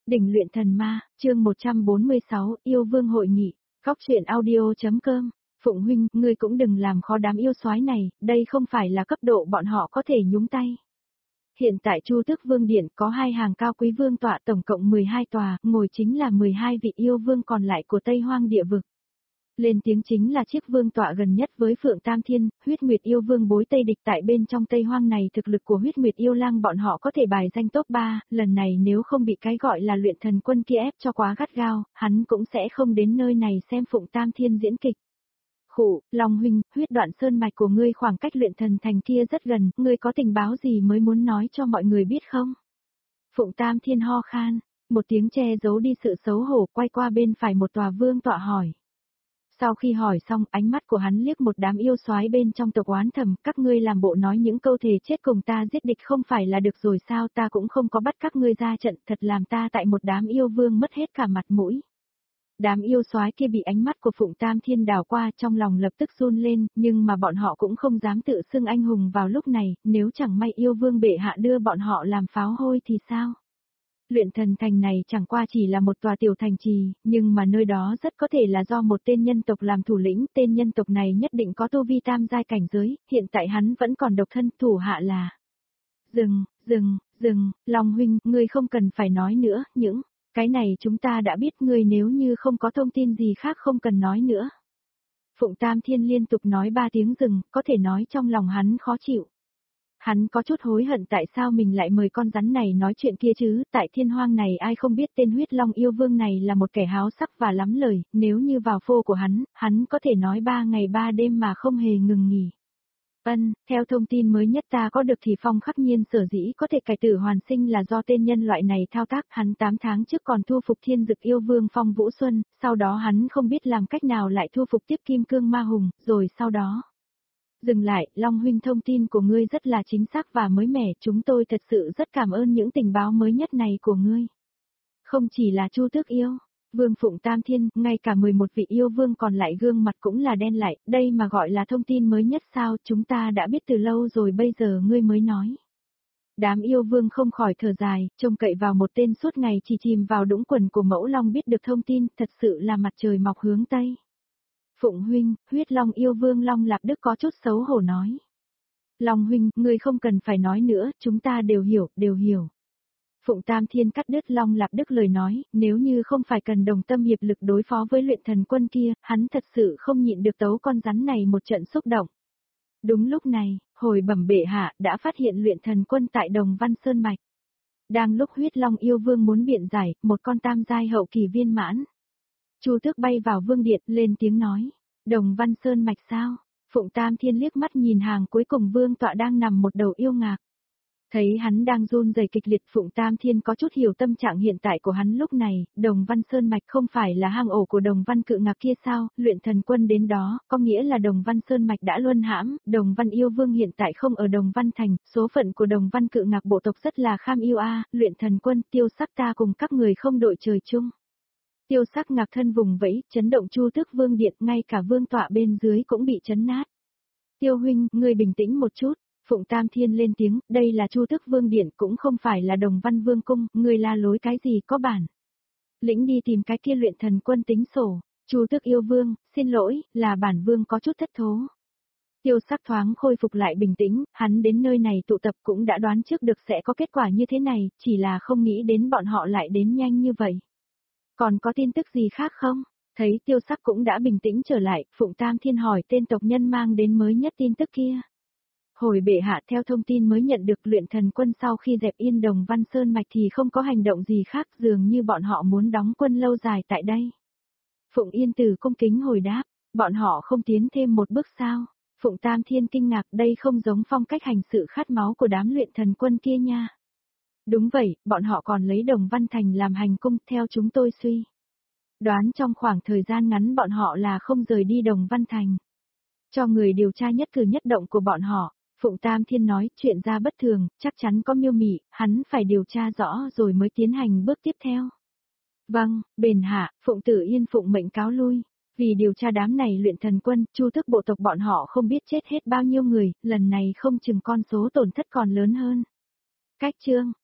Đỉnh luyện thần ma, chương 146, yêu vương hội nghị, góc truyện audio.com. Phụng huynh, ngươi cũng đừng làm khó đám yêu soái này, đây không phải là cấp độ bọn họ có thể nhúng tay. Hiện tại Chu Tước Vương Điện có 2 hàng cao quý vương tọa tổng cộng 12 tòa, ngồi chính là 12 vị yêu vương còn lại của Tây Hoang địa vực. Lên tiếng chính là chiếc vương tọa gần nhất với Phượng Tam Thiên, Huyết Nguyệt yêu vương bối Tây địch tại bên trong Tây Hoang này, thực lực của Huyết Nguyệt yêu lang bọn họ có thể bài danh top 3, lần này nếu không bị cái gọi là luyện thần quân kia ép cho quá gắt gao, hắn cũng sẽ không đến nơi này xem Phụng Tam Thiên diễn kịch. Khụ, Long huynh, huyết đoạn sơn mạch của ngươi khoảng cách luyện thần thành kia rất gần, ngươi có tình báo gì mới muốn nói cho mọi người biết không? Phụng Tam Thiên ho khan, một tiếng che giấu đi sự xấu hổ, quay qua bên phải một tòa vương tọa hỏi. Sau khi hỏi xong, ánh mắt của hắn liếc một đám yêu soái bên trong tộc oán thầm, các ngươi làm bộ nói những câu thề chết cùng ta giết địch không phải là được rồi sao, ta cũng không có bắt các ngươi ra trận, thật làm ta tại một đám yêu vương mất hết cả mặt mũi. Đám yêu soái kia bị ánh mắt của Phụng Tam Thiên đảo qua, trong lòng lập tức run lên, nhưng mà bọn họ cũng không dám tự xưng anh hùng vào lúc này, nếu chẳng may yêu vương bệ hạ đưa bọn họ làm pháo hôi thì sao? Luyện thần thành này chẳng qua chỉ là một tòa tiểu thành trì, nhưng mà nơi đó rất có thể là do một tên nhân tộc làm thủ lĩnh, tên nhân tộc này nhất định có tu vi tam giai cảnh giới, hiện tại hắn vẫn còn độc thân, thủ hạ là. Dừng, Long huynh, ngươi không cần phải nói nữa, những cái này chúng ta đã biết, ngươi nếu như không có thông tin gì khác không cần nói nữa. Phụng Tam Thiên liên tục nói 3 tiếng dừng, có thể nói trong lòng hắn khó chịu. Hắn có chút hối hận tại sao mình lại mời con rắn này nói chuyện kia chứ, tại thiên hoang này ai không biết tên huyết long yêu vương này là một kẻ háo sắc và lắm lời, nếu như vào phô của hắn có thể nói 3 ngày 3 đêm mà không hề ngừng nghỉ. Theo thông tin mới nhất ta có được thì Phong Khắc Nhiên sở dĩ có thể cải tử hoàn sinh là do tên nhân loại này thao tác, hắn 8 tháng trước còn thu phục thiên dực yêu vương Phong Vũ Xuân, sau đó hắn không biết làm cách nào lại thu phục tiếp kim cương ma hùng, rồi sau đó. Dừng lại, Long huynh, thông tin của ngươi rất là chính xác và mới mẻ, chúng tôi thật sự rất cảm ơn những tình báo mới nhất này của ngươi. Không chỉ là Chu Tước yêu, Vương Phụng Tam Thiên, ngay cả 11 vị yêu vương còn lại gương mặt cũng là đen lại, đây mà gọi là thông tin mới nhất sao, chúng ta đã biết từ lâu rồi bây giờ ngươi mới nói. Đám yêu vương không khỏi thở dài, trông cậy vào một tên suốt ngày chỉ chìm vào đũng quần của mẫu long biết được thông tin, thật sự là mặt trời mọc hướng Tây. Phụng huynh, huyết long yêu vương Long Lạp Đức có chút xấu hổ nói. Long huynh, ngươi không cần phải nói nữa, chúng ta đều hiểu. Phụng Tam Thiên cắt đứt Long Lạp Đức lời nói, nếu như không phải cần đồng tâm hiệp lực đối phó với luyện thần quân kia, hắn thật sự không nhịn được tấu con rắn này một trận xúc động. Đúng lúc này, hồi bẩm bệ hạ đã phát hiện luyện thần quân tại Đồng Văn Sơn Mạch. Đang lúc huyết long yêu vương muốn biện giải, một con tam giai hậu kỳ viên mãn. Chu Tước bay vào vương điện lên tiếng nói, Đồng Văn Sơn Mạch sao? Phụng Tam Thiên liếc mắt nhìn hàng cuối cùng vương tọa đang nằm một đầu yêu ngạc. Thấy hắn đang run rẩy kịch liệt, Phụng Tam Thiên có chút hiểu tâm trạng hiện tại của hắn lúc này, Đồng Văn Sơn Mạch không phải là hang ổ của Đồng Văn Cự Ngạc kia sao, luyện thần quân đến đó, có nghĩa là Đồng Văn Sơn Mạch đã luân hãm, Đồng Văn yêu vương hiện tại không ở Đồng Văn Thành, số phận của Đồng Văn Cự Ngạc bộ tộc rất là kham yêu luyện thần quân, Tiêu Sắc ta cùng các người không đội trời chung. Tiêu Sắc ngạc thân vùng vẫy, chấn động Chu Tước Vương Điện, ngay cả vương tọa bên dưới cũng bị chấn nát. Tiêu huynh, ngươi bình tĩnh một chút. Phụng Tam Thiên lên tiếng, đây là Chu Tước Vương Điện cũng không phải là Đồng Văn Vương Cung, ngươi la lối cái gì có bản. Lĩnh đi tìm cái kia luyện thần quân tính sổ, Chu Tước yêu vương, xin lỗi, là bản vương có chút thất thố. Tiêu Sắc thoáng khôi phục lại bình tĩnh, hắn đến nơi này tụ tập cũng đã đoán trước được sẽ có kết quả như thế này, chỉ là không nghĩ đến bọn họ lại đến nhanh như vậy. Còn có tin tức gì khác không? Thấy Tiêu Sắc cũng đã bình tĩnh trở lại, Phụng Tam Thiên hỏi tên tộc nhân mang đến mới nhất tin tức kia. Hồi bệ hạ, theo thông tin mới nhận được, luyện thần quân sau khi dẹp yên Đồng Văn Sơn Mạch thì không có hành động gì khác, dường như bọn họ muốn đóng quân lâu dài tại đây. Phụng Yên Tử cung kính hồi đáp, bọn họ không tiến thêm một bước sao? Phụng Tam Thiên kinh ngạc, đây không giống phong cách hành sự khát máu của đám luyện thần quân kia nha. Đúng vậy, bọn họ còn lấy Đồng Văn Thành làm hành cung, theo chúng tôi suy đoán trong khoảng thời gian ngắn bọn họ là không rời đi Đồng Văn Thành. Cho người điều tra nhất cử nhất động của bọn họ. Phụng Tam Thiên nói, chuyện ra bất thường, chắc chắn có miêu mị, hắn phải điều tra rõ rồi mới tiến hành bước tiếp theo. Vâng, bền hạ, Phụng Tử Yên phụng mệnh cáo lui. Vì điều tra đám này luyện thần quân, Chu Tước bộ tộc bọn họ không biết chết hết bao nhiêu người, lần này không chừng con số tổn thất còn lớn hơn. Cách chương